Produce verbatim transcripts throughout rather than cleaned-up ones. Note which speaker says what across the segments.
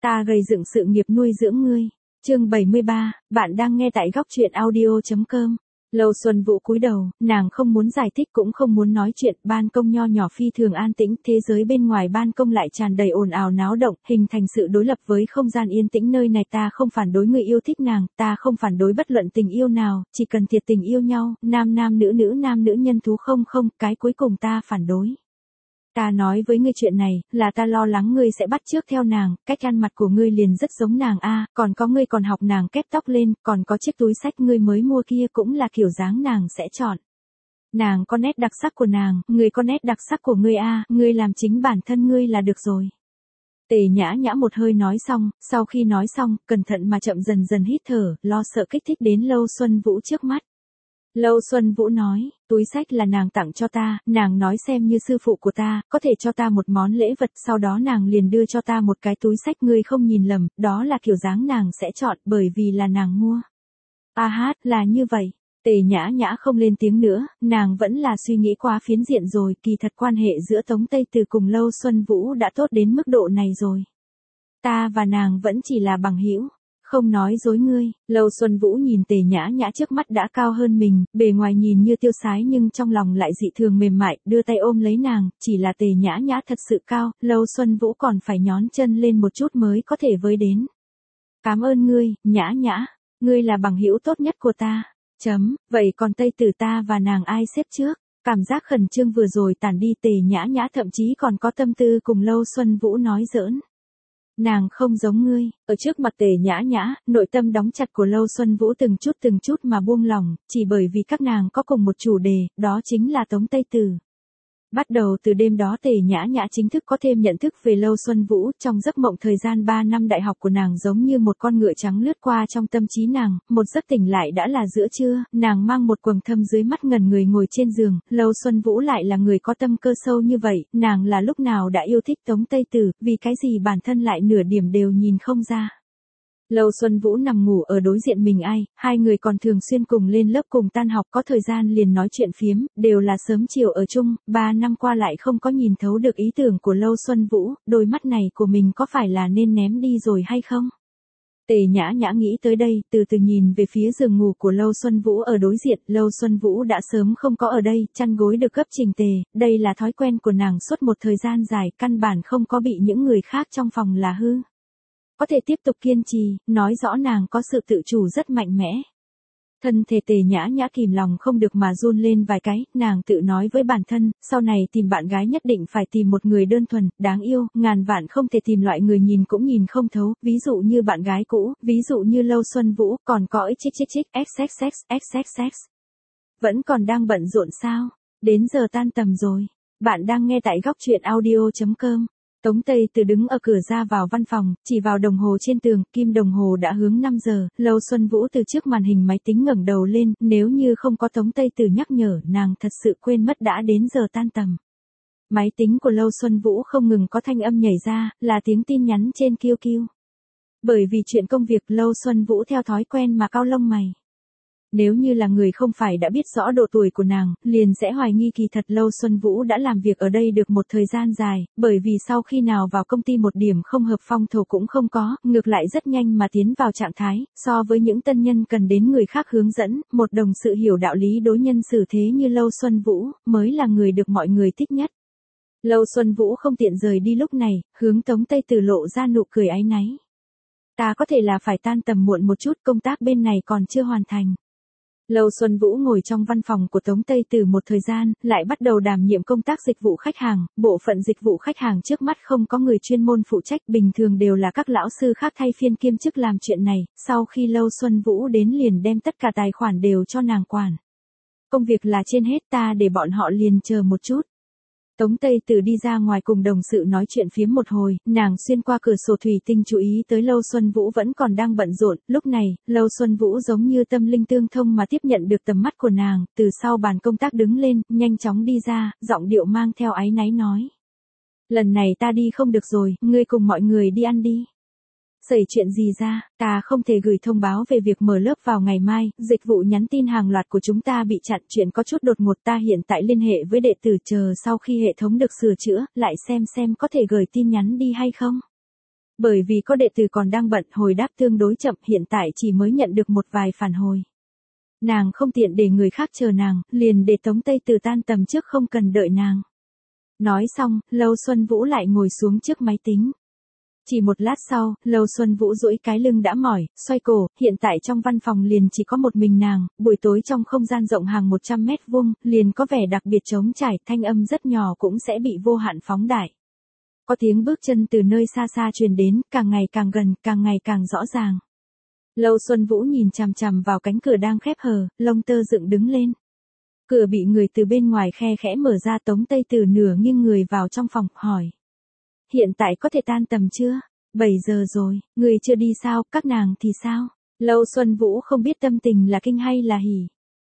Speaker 1: Ta gầy dựng sự nghiệp nuôi dưỡng ngươi. Chương bảy mươi ba, bạn đang nghe tại góc truyện audio chấm com. Lâu Xuân Vũ cúi đầu, nàng không muốn giải thích cũng không muốn nói chuyện, ban công nho nhỏ phi thường an tĩnh, thế giới bên ngoài ban công lại tràn đầy ồn ào náo động, hình thành sự đối lập với không gian yên tĩnh nơi này. Ta không phản đối người yêu thích nàng, ta không phản đối bất luận tình yêu nào, chỉ cần thiệt tình yêu nhau, nam nam nữ nữ nam nữ nhân thú không không, cái cuối cùng ta phản đối. Ta nói với ngươi chuyện này, là ta lo lắng ngươi sẽ bắt chước theo nàng, cách ăn mặc của ngươi liền rất giống nàng a, còn có ngươi còn học nàng kép tóc lên, còn có chiếc túi xách ngươi mới mua kia cũng là kiểu dáng nàng sẽ chọn. Nàng có nét đặc sắc của nàng, ngươi có nét đặc sắc của ngươi a, ngươi làm chính bản thân ngươi là được rồi. Tề Nhã Nhã một hơi nói xong, sau khi nói xong, cẩn thận mà chậm dần dần hít thở, lo sợ kích thích đến Lâu Xuân Vũ trước mắt. Lâu Xuân Vũ nói, túi xách là nàng tặng cho ta, nàng nói xem như sư phụ của ta, có thể cho ta một món lễ vật, sau đó nàng liền đưa cho ta một cái túi xách, ngươi không nhìn lầm, đó là kiểu dáng nàng sẽ chọn, bởi vì là nàng mua. A hát, là như vậy. Tề Nhã Nhã không lên tiếng nữa, nàng vẫn là suy nghĩ quá phiến diện rồi, kỳ thật quan hệ giữa Tống Tây Từ cùng Lâu Xuân Vũ đã tốt đến mức độ này rồi. Ta và nàng vẫn chỉ là bằng hữu. Không nói dối ngươi. Lâu Xuân Vũ nhìn Tề Nhã Nhã trước mắt đã cao hơn mình, bề ngoài nhìn như tiêu sái nhưng trong lòng lại dị thường mềm mại, đưa tay ôm lấy nàng, chỉ là Tề Nhã Nhã thật sự cao, Lâu Xuân Vũ còn phải nhón chân lên một chút mới có thể với đến. Cảm ơn ngươi, Nhã Nhã, ngươi là bằng hữu tốt nhất của ta. Chấm, vậy còn Tây Tử ta và nàng ai xếp trước? Cảm giác khẩn trương vừa rồi tản đi, Tề Nhã Nhã thậm chí còn có tâm tư cùng Lâu Xuân Vũ nói giỡn. Nàng không giống ngươi, ở trước mặt Tề Nhã Nhã, nội tâm đóng chặt của Lâu Xuân Vũ từng chút từng chút mà buông lỏng, chỉ bởi vì các nàng có cùng một chủ đề, đó chính là Tống Tây Tử. Bắt đầu từ đêm đó Tề Nhã Nhã chính thức có thêm nhận thức về Lâu Xuân Vũ, trong giấc mộng thời gian ba năm đại học của nàng giống như một con ngựa trắng lướt qua trong tâm trí nàng, một giấc tỉnh lại đã là giữa trưa, nàng mang một quầng thâm dưới mắt ngẩn người ngồi trên giường, Lâu Xuân Vũ lại là người có tâm cơ sâu như vậy, nàng là lúc nào đã yêu thích Tống Tây Tử, vì cái gì bản thân lại nửa điểm đều nhìn không ra. Lâu Xuân Vũ nằm ngủ ở đối diện mình ai, hai người còn thường xuyên cùng lên lớp cùng tan học, có thời gian liền nói chuyện phiếm, đều là sớm chiều ở chung, ba năm qua lại không có nhìn thấu được ý tưởng của Lâu Xuân Vũ, đôi mắt này của mình có phải là nên ném đi rồi hay không? Tề Nhã Nhã nghĩ tới đây, từ từ nhìn về phía giường ngủ của Lâu Xuân Vũ ở đối diện, Lâu Xuân Vũ đã sớm không có ở đây, chăn gối được gấp chỉnh tề, đây là thói quen của nàng suốt một thời gian dài, căn bản không có bị những người khác trong phòng là hư. Có thể tiếp tục kiên trì, nói rõ nàng có sự tự chủ rất mạnh mẽ. Thân thể Tề Nhã Nhã kìm lòng không được mà run lên vài cái, nàng tự nói với bản thân, sau này tìm bạn gái nhất định phải tìm một người đơn thuần, đáng yêu, ngàn vạn không thể tìm loại người nhìn cũng nhìn không thấu, ví dụ như bạn gái cũ, ví dụ như Lâu Xuân Vũ, còn có chích chích chích, xxx, xxx. Vẫn còn đang bận rộn sao? Đến giờ tan tầm rồi. Bạn đang nghe tại góc truyện audio chấm com. Tống Tây Từ đứng ở cửa ra vào văn phòng, chỉ vào đồng hồ trên tường, kim đồng hồ đã hướng năm giờ, Lâu Xuân Vũ từ trước màn hình máy tính ngẩng đầu lên, nếu như không có Tống Tây Từ nhắc nhở, nàng thật sự quên mất đã đến giờ tan tầm. Máy tính của Lâu Xuân Vũ không ngừng có thanh âm nhảy ra, là tiếng tin nhắn trên Q Q. Bởi vì chuyện công việc, Lâu Xuân Vũ theo thói quen mà cau lông mày. Nếu như là người không phải đã biết rõ độ tuổi của nàng, liền sẽ hoài nghi kỳ thật Lâu Xuân Vũ đã làm việc ở đây được một thời gian dài, bởi vì sau khi nào vào công ty một điểm không hợp phong thổ cũng không có, ngược lại rất nhanh mà tiến vào trạng thái, so với những tân nhân cần đến người khác hướng dẫn, một đồng sự hiểu đạo lý đối nhân xử thế như Lâu Xuân Vũ, mới là người được mọi người thích nhất. Lâu Xuân Vũ không tiện rời đi lúc này, hướng Tống Tây Từ lộ ra nụ cười áy náy. Ta có thể là phải tan tầm muộn một chút, công tác bên này còn chưa hoàn thành. Lâu Xuân Vũ ngồi trong văn phòng của Tống Tây Từ một thời gian, lại bắt đầu đảm nhiệm công tác dịch vụ khách hàng, bộ phận dịch vụ khách hàng trước mắt không có người chuyên môn phụ trách, bình thường đều là các lão sư khác thay phiên kiêm chức làm chuyện này, sau khi Lâu Xuân Vũ đến liền đem tất cả tài khoản đều cho nàng quản. Công việc là trên hết, ta để bọn họ liền chờ một chút. Tống Tây Từ đi ra ngoài cùng đồng sự nói chuyện phiếm một hồi, nàng xuyên qua cửa sổ thủy tinh chú ý tới Lâu Xuân Vũ vẫn còn đang bận rộn, lúc này, Lâu Xuân Vũ giống như tâm linh tương thông mà tiếp nhận được tầm mắt của nàng, từ sau bàn công tác đứng lên, nhanh chóng đi ra, giọng điệu mang theo áy náy nói. Lần này ta đi không được rồi, ngươi cùng mọi người đi ăn đi. Xảy chuyện gì ra, ta không thể gửi thông báo về việc mở lớp vào ngày mai, dịch vụ nhắn tin hàng loạt của chúng ta bị chặn, chuyện có chút đột ngột, ta hiện tại liên hệ với đệ tử chờ sau khi hệ thống được sửa chữa, lại xem xem có thể gửi tin nhắn đi hay không. Bởi vì có đệ tử còn đang bận hồi đáp tương đối chậm, hiện tại chỉ mới nhận được một vài phản hồi. Nàng không tiện để người khác chờ nàng, liền để Tống Tây Từ tan tầm trước không cần đợi nàng. Nói xong, Lâu Xuân Vũ lại ngồi xuống trước máy tính. Chỉ một lát sau, Lâu Xuân Vũ duỗi cái lưng đã mỏi, xoay cổ, hiện tại trong văn phòng liền chỉ có một mình nàng, buổi tối trong không gian rộng hàng một trăm mét vuông, liền có vẻ đặc biệt trống trải, thanh âm rất nhỏ cũng sẽ bị vô hạn phóng đại. Có tiếng bước chân từ nơi xa xa truyền đến, càng ngày càng gần, càng ngày càng rõ ràng. Lâu Xuân Vũ nhìn chằm chằm vào cánh cửa đang khép hờ, lông tơ dựng đứng lên. Cửa bị người từ bên ngoài khe khẽ mở ra, Tống Tây Từ nửa nghiêng người vào trong phòng, hỏi. Hiện tại có thể tan tầm chưa? bảy giờ rồi, người chưa đi sao, các nàng thì sao? Lâu Xuân Vũ không biết tâm tình là kinh hay là hỉ.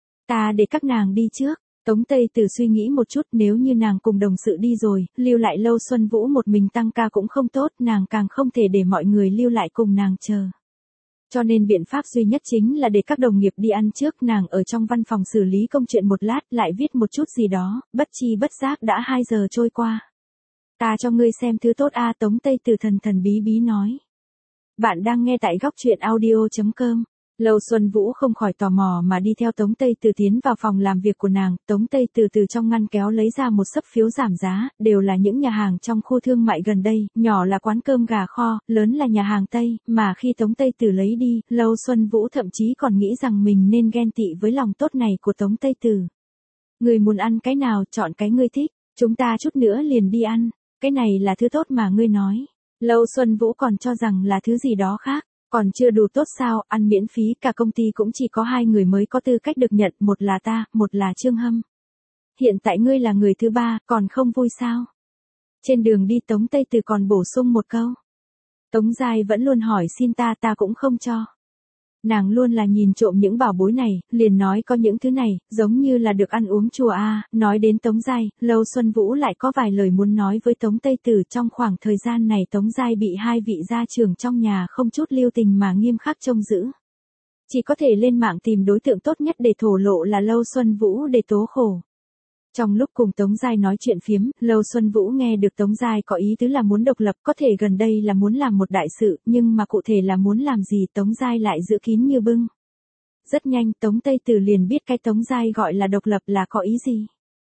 Speaker 1: Ta để các nàng đi trước. Tống Tây Từ suy nghĩ một chút, nếu như nàng cùng đồng sự đi rồi, lưu lại Lâu Xuân Vũ một mình tăng ca cũng không tốt, nàng càng không thể để mọi người lưu lại cùng nàng chờ. Cho nên biện pháp duy nhất chính là để các đồng nghiệp đi ăn trước, nàng ở trong văn phòng xử lý công chuyện một lát, lại viết một chút gì đó, bất chi bất giác đã hai giờ trôi qua. Ta cho ngươi xem thứ tốt a, Tống Tây Từ thần thần bí bí nói. Bạn đang nghe tại góc truyện audio chấm com. Lâu Xuân Vũ không khỏi tò mò mà đi theo Tống Tây Từ tiến vào phòng làm việc của nàng, Tống Tây Từ từ trong ngăn kéo lấy ra một xấp phiếu giảm giá, đều là những nhà hàng trong khu thương mại gần đây, nhỏ là quán cơm gà kho, lớn là nhà hàng Tây, mà khi Tống Tây Từ lấy đi, Lâu Xuân Vũ thậm chí còn nghĩ rằng mình nên ghen tị với lòng tốt này của Tống Tây Từ. Người muốn ăn cái nào, chọn cái ngươi thích, chúng ta chút nữa liền đi ăn, cái này là thứ tốt mà ngươi nói. Lâu Xuân Vũ còn cho rằng là thứ gì đó khác. Còn chưa đủ tốt sao, ăn miễn phí, cả công ty cũng chỉ có hai người mới có tư cách được nhận, một là ta, một là Trương Hâm. Hiện tại ngươi là người thứ ba, còn không vui sao? Trên đường đi Tống Tây Từ còn bổ sung một câu. Tống Giai vẫn luôn hỏi xin ta, ta cũng không cho. Nàng luôn là nhìn trộm những bảo bối này, liền nói có những thứ này, giống như là được ăn uống chùa a. Nói đến Tống Giai, Lâu Xuân Vũ lại có vài lời muốn nói với Tống Tây Từ. Trong khoảng thời gian này Tống Giai bị hai vị gia trưởng trong nhà không chút lưu tình mà nghiêm khắc trông giữ. Chỉ có thể lên mạng tìm đối tượng tốt nhất để thổ lộ là Lâu Xuân Vũ để tố khổ. Trong lúc cùng Tống Giai nói chuyện phiếm, Lâu Xuân Vũ nghe được Tống Giai có ý tứ là muốn độc lập, có thể gần đây là muốn làm một đại sự, nhưng mà cụ thể là muốn làm gì Tống Giai lại giữ kín như bưng. Rất nhanh Tống Tây Từ liền biết cái Tống Giai gọi là độc lập là có ý gì.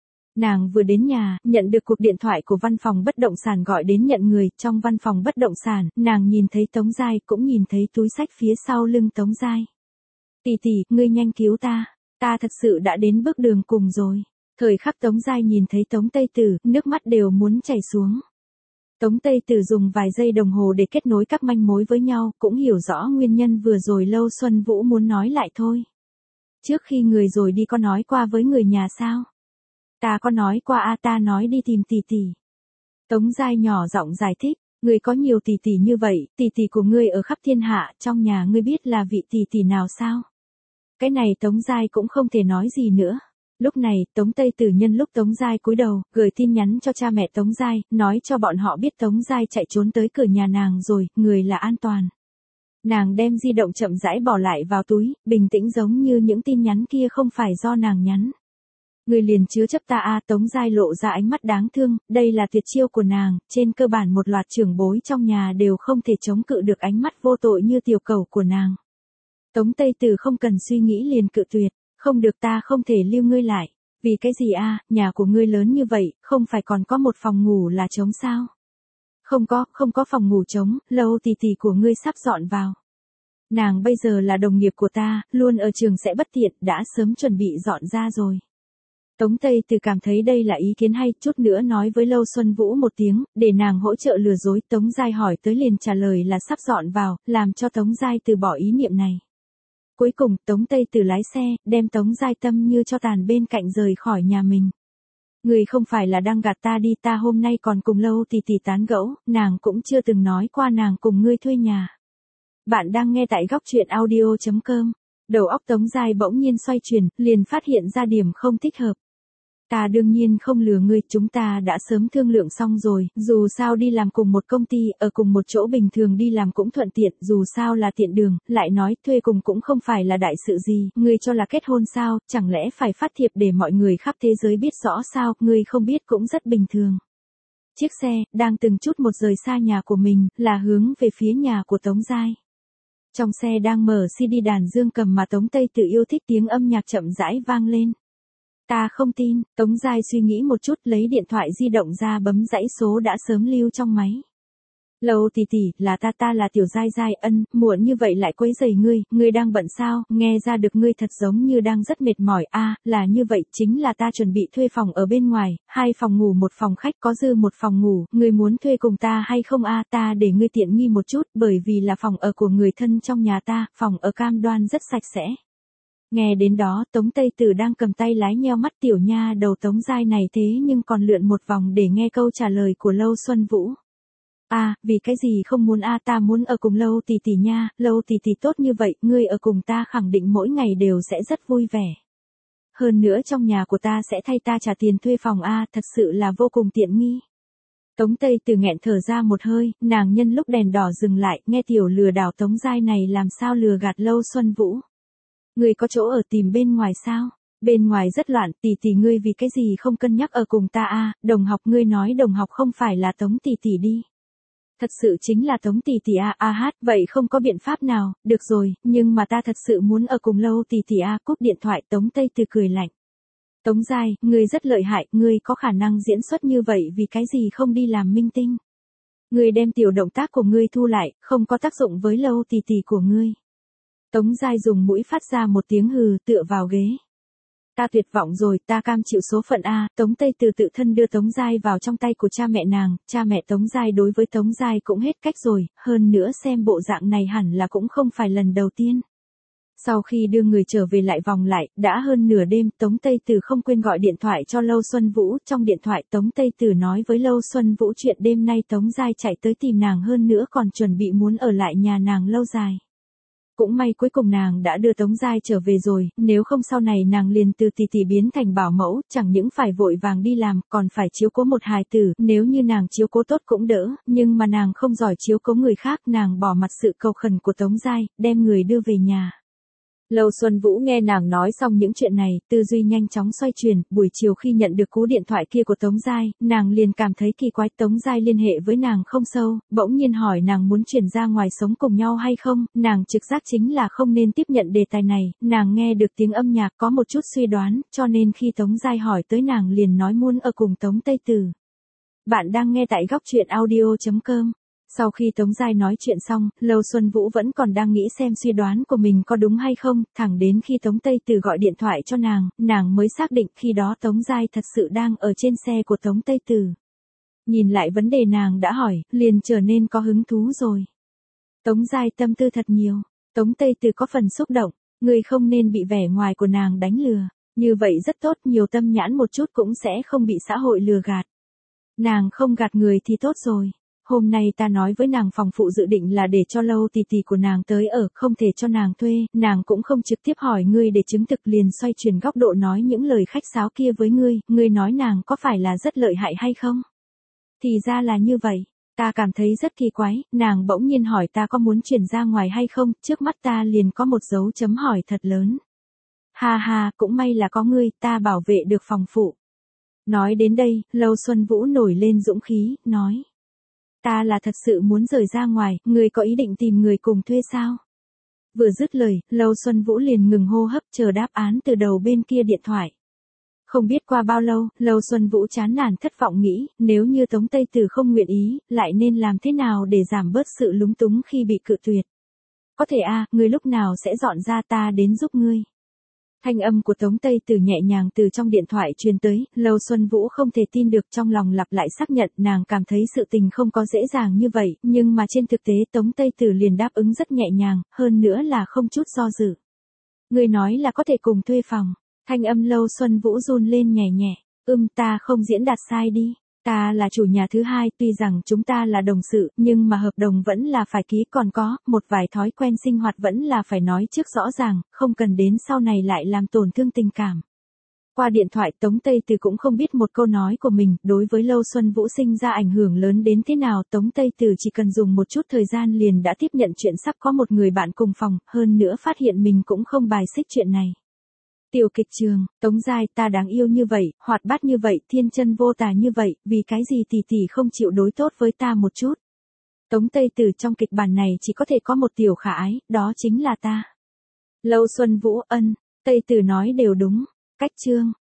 Speaker 1: Nàng vừa đến nhà, nhận được cuộc điện thoại của văn phòng bất động sản gọi đến nhận người, trong văn phòng bất động sản, nàng nhìn thấy Tống Giai cũng nhìn thấy túi xách phía sau lưng Tống Giai. Tỷ tỷ, ngươi nhanh cứu ta, ta thật sự đã đến bước đường cùng rồi. Thời khắc Tống Giai nhìn thấy Tống Tây Từ, nước mắt đều muốn chảy xuống. Tống Tây Từ dùng vài giây đồng hồ để kết nối các manh mối với nhau, cũng hiểu rõ nguyên nhân vừa rồi Lâu Xuân Vũ muốn nói lại thôi. Trước khi người rồi đi có nói qua với người nhà sao? Ta có nói qua a, ta nói đi tìm tỷ tỷ. Tống Giai nhỏ giọng giải thích, người có nhiều tỷ tỷ như vậy, tỷ tỷ của ngươi ở khắp thiên hạ, trong nhà ngươi biết là vị tỷ tỷ nào sao? Cái này Tống Giai cũng không thể nói gì nữa. Lúc này, Tống Tây Từ nhân lúc Tống Giai cúi đầu, gửi tin nhắn cho cha mẹ Tống Giai, nói cho bọn họ biết Tống Giai chạy trốn tới cửa nhà nàng rồi, người là an toàn. Nàng đem di động chậm rãi bỏ lại vào túi, bình tĩnh giống như những tin nhắn kia không phải do nàng nhắn. Người liền chứa chấp ta a, Tống Giai lộ ra ánh mắt đáng thương, đây là tuyệt chiêu của nàng, trên cơ bản một loạt trưởng bối trong nhà đều không thể chống cự được ánh mắt vô tội như tiểu cẩu của nàng. Tống Tây Từ không cần suy nghĩ liền cự tuyệt. Không được, ta không thể lưu ngươi lại. Vì cái gì a, nhà của ngươi lớn như vậy, không phải còn có một phòng ngủ là trống sao? Không có, không có phòng ngủ trống, Lâu tỷ tỷ của ngươi sắp dọn vào. Nàng bây giờ là đồng nghiệp của ta, luôn ở trường sẽ bất tiện, đã sớm chuẩn bị dọn ra rồi. Tống Tây Từ cảm thấy đây là ý kiến hay, chút nữa nói với Lâu Xuân Vũ một tiếng, để nàng hỗ trợ lừa dối. Tống Giai hỏi tới liền trả lời là sắp dọn vào, làm cho Tống Giai từ bỏ ý niệm này. Cuối cùng, Tống Tây Từ lái xe, đem Tống Giai tâm như cho tàn bên cạnh rời khỏi nhà mình. Người không phải là đang gạt ta đi, ta hôm nay còn cùng Lâu tỷ tỷ tán gẫu, nàng cũng chưa từng nói qua nàng cùng ngươi thuê nhà. Bạn đang nghe tại góc truyện audio chấm com. Đầu óc Tống Giai bỗng nhiên xoay chuyển, liền phát hiện ra điểm không thích hợp. Ta đương nhiên không lừa ngươi, chúng ta đã sớm thương lượng xong rồi, dù sao đi làm cùng một công ty, ở cùng một chỗ bình thường đi làm cũng thuận tiện, dù sao là tiện đường, lại nói thuê cùng cũng không phải là đại sự gì, ngươi cho là kết hôn sao, chẳng lẽ phải phát thiệp để mọi người khắp thế giới biết rõ sao, ngươi không biết cũng rất bình thường. chiếc xe, đang từng chút một rời xa nhà của mình, là hướng về phía nhà của Tống Giai. Trong xe đang mở xê đê đàn dương cầm mà Tống Tây Tử yêu thích tiếng âm nhạc chậm rãi vang lên. Ta không tin, Tống Giai suy nghĩ một chút lấy điện thoại di động ra bấm dãy số đã sớm lưu trong máy. Lâu tỷ tỷ, là ta ta là Tiểu Giai Giai, ân, muộn như vậy lại quấy rầy ngươi, ngươi đang bận sao, nghe ra được ngươi thật giống như đang rất mệt mỏi, a à, là như vậy, chính là ta chuẩn bị thuê phòng ở bên ngoài, hai phòng ngủ một phòng khách có dư một phòng ngủ, ngươi muốn thuê cùng ta hay không a à, ta để ngươi tiện nghi một chút, bởi vì là phòng ở của người thân trong nhà ta, phòng ở cam đoan rất sạch sẽ. Nghe đến đó, Tống Tây Tử đang cầm tay lái nheo mắt tiểu nha đầu Tống Giai này thế nhưng còn lượn một vòng để nghe câu trả lời của Lâu Xuân Vũ. À, vì cái gì không muốn a à, ta muốn ở cùng Lâu tỷ tỷ nha, Lâu tỷ tỷ tốt như vậy, ngươi ở cùng ta khẳng định mỗi ngày đều sẽ rất vui vẻ. Hơn nữa trong nhà của ta sẽ thay ta trả tiền thuê phòng a à, thật sự là vô cùng tiện nghi. Tống Tây Tử nghẹn thở ra một hơi, nàng nhân lúc đèn đỏ dừng lại, nghe tiểu lừa đảo Tống Giai này làm sao lừa gạt Lâu Xuân Vũ. Ngươi có chỗ ở tìm bên ngoài sao? Bên ngoài rất loạn, tỷ tỷ ngươi vì cái gì không cân nhắc ở cùng ta a à, đồng học ngươi nói đồng học không phải là Tống tỷ tỷ đi. Thật sự chính là Tống tỷ tỷ a a hát, vậy không có biện pháp nào, được rồi, nhưng mà ta thật sự muốn ở cùng Lâu tỷ tỷ a, cúp điện thoại. Tống Tây Tử cười lạnh. Tống Giai, ngươi rất lợi hại, ngươi có khả năng diễn xuất như vậy vì cái gì không đi làm minh tinh. Ngươi đem tiểu động tác của ngươi thu lại, không có tác dụng với Lâu tỷ tỷ của ngươi. Tống Giai dùng mũi phát ra một tiếng hừ tựa vào ghế. Ta tuyệt vọng rồi, ta cam chịu số phận a. Tống Tây Tử tự thân đưa Tống Giai vào trong tay của cha mẹ nàng, cha mẹ Tống Giai đối với Tống Giai cũng hết cách rồi, hơn nữa xem bộ dạng này hẳn là cũng không phải lần đầu tiên. Sau khi đưa người trở về lại vòng lại, đã hơn nửa đêm, Tống Tây Tử không quên gọi điện thoại cho Lâu Xuân Vũ, trong điện thoại Tống Tây Tử nói với Lâu Xuân Vũ chuyện đêm nay Tống Giai chạy tới tìm nàng hơn nữa còn chuẩn bị muốn ở lại nhà nàng lâu dài. Cũng may cuối cùng nàng đã đưa Tống Giai trở về rồi, nếu không sau này nàng liền từ tỷ tỷ biến thành bảo mẫu, chẳng những phải vội vàng đi làm, còn phải chiếu cố một hài tử, nếu như nàng chiếu cố tốt cũng đỡ, nhưng mà nàng không giỏi chiếu cố người khác, nàng bỏ mặt sự cầu khẩn của Tống Giai, đem người đưa về nhà. Lâu Xuân Vũ nghe nàng nói xong những chuyện này, tư duy nhanh chóng xoay chuyển, buổi chiều khi nhận được cú điện thoại kia của Tống Giai, nàng liền cảm thấy kỳ quái. Tống Giai liên hệ với nàng không sâu, bỗng nhiên hỏi nàng muốn chuyển ra ngoài sống cùng nhau hay không, nàng trực giác chính là không nên tiếp nhận đề tài này, nàng nghe được tiếng âm nhạc có một chút suy đoán, cho nên khi Tống Giai hỏi tới nàng liền nói muốn ở cùng Tống Tây Tử. Bạn đang nghe tại góc truyện audio chấm com. Sau khi Tống Giai nói chuyện xong, Lâu Xuân Vũ vẫn còn đang nghĩ xem suy đoán của mình có đúng hay không, thẳng đến khi Tống Tây Tử gọi điện thoại cho nàng, nàng mới xác định khi đó Tống Giai thật sự đang ở trên xe của Tống Tây Tử. Nhìn lại vấn đề nàng đã hỏi, liền trở nên có hứng thú rồi. Tống Giai tâm tư thật nhiều, Tống Tây Tử có phần xúc động, người không nên bị vẻ ngoài của nàng đánh lừa, như vậy rất tốt, nhiều tâm nhãn một chút cũng sẽ không bị xã hội lừa gạt. Nàng không gạt người thì tốt rồi. Hôm nay ta nói với nàng phòng phụ dự định là để cho Lâu tỷ tỷ của nàng tới ở, không thể cho nàng thuê, nàng cũng không trực tiếp hỏi ngươi để chứng thực liền xoay chuyển góc độ nói những lời khách sáo kia với ngươi, ngươi nói nàng có phải là rất lợi hại hay không? Thì ra là như vậy, ta cảm thấy rất kỳ quái, nàng bỗng nhiên hỏi ta có muốn chuyển ra ngoài hay không, trước mắt ta liền có một dấu chấm hỏi thật lớn. Ha ha, cũng may là có ngươi, ta bảo vệ được phòng phụ. Nói đến đây, Lâu Xuân Vũ nổi lên dũng khí, nói. Ta là thật sự muốn rời ra ngoài, người có ý định tìm người cùng thuê sao? Vừa dứt lời, Lâu Xuân Vũ liền ngừng hô hấp chờ đáp án từ đầu bên kia điện thoại. Không biết qua bao lâu, Lâu Xuân Vũ chán nản thất vọng nghĩ, nếu như Tống Tây Tử không nguyện ý, lại nên làm thế nào để giảm bớt sự lúng túng khi bị cự tuyệt. Có thể a, à, ngươi lúc nào sẽ dọn ra ta đến giúp ngươi. Thanh âm của Tống Tây Tử nhẹ nhàng từ trong điện thoại truyền tới, Lâu Xuân Vũ không thể tin được, trong lòng lặp lại xác nhận, nàng cảm thấy sự tình không có dễ dàng như vậy, nhưng mà trên thực tế Tống Tây Tử liền đáp ứng rất nhẹ nhàng, hơn nữa là không chút do dự. Người nói là có thể cùng thuê phòng, thanh âm Lâu Xuân Vũ run lên nhẹ nhẹ, ưm ta không diễn đạt sai đi. Ta là chủ nhà thứ hai, tuy rằng chúng ta là đồng sự, nhưng mà hợp đồng vẫn là phải ký, còn có, một vài thói quen sinh hoạt vẫn là phải nói trước rõ ràng, không cần đến sau này lại làm tổn thương tình cảm. Qua điện thoại Tống Tây Tử cũng không biết một câu nói của mình, đối với Lâu Xuân Vũ sinh ra ảnh hưởng lớn đến thế nào, Tống Tây Tử chỉ cần dùng một chút thời gian liền đã tiếp nhận chuyện sắp có một người bạn cùng phòng, hơn nữa phát hiện mình cũng không bài xích chuyện này. Tiểu kịch trường, Tống Giai ta đáng yêu như vậy, hoạt bát như vậy, thiên chân vô tà như vậy, vì cái gì tỷ tỷ không chịu đối tốt với ta một chút. Tống Tây Tử trong kịch bản này chỉ có thể có một tiểu khả ái, đó chính là ta. Lâu Xuân Vũ ân, Tây Tử nói đều đúng, cách chương.